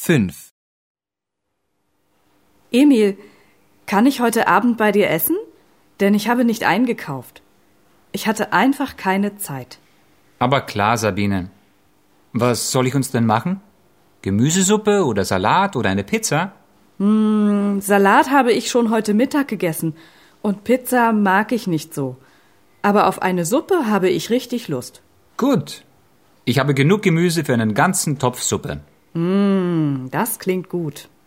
5. Emil, kann ich heute Abend bei dir essen? Denn ich habe nicht eingekauft. Ich hatte einfach keine Zeit. Aber klar, Sabine. Was soll ich uns denn machen? Gemüsesuppe oder Salat oder eine Pizza? Salat habe ich schon heute Mittag gegessen und Pizza mag ich nicht so. Aber auf eine Suppe habe ich richtig Lust. Gut. Ich habe genug Gemüse für einen ganzen Topf Suppe. Das klingt gut.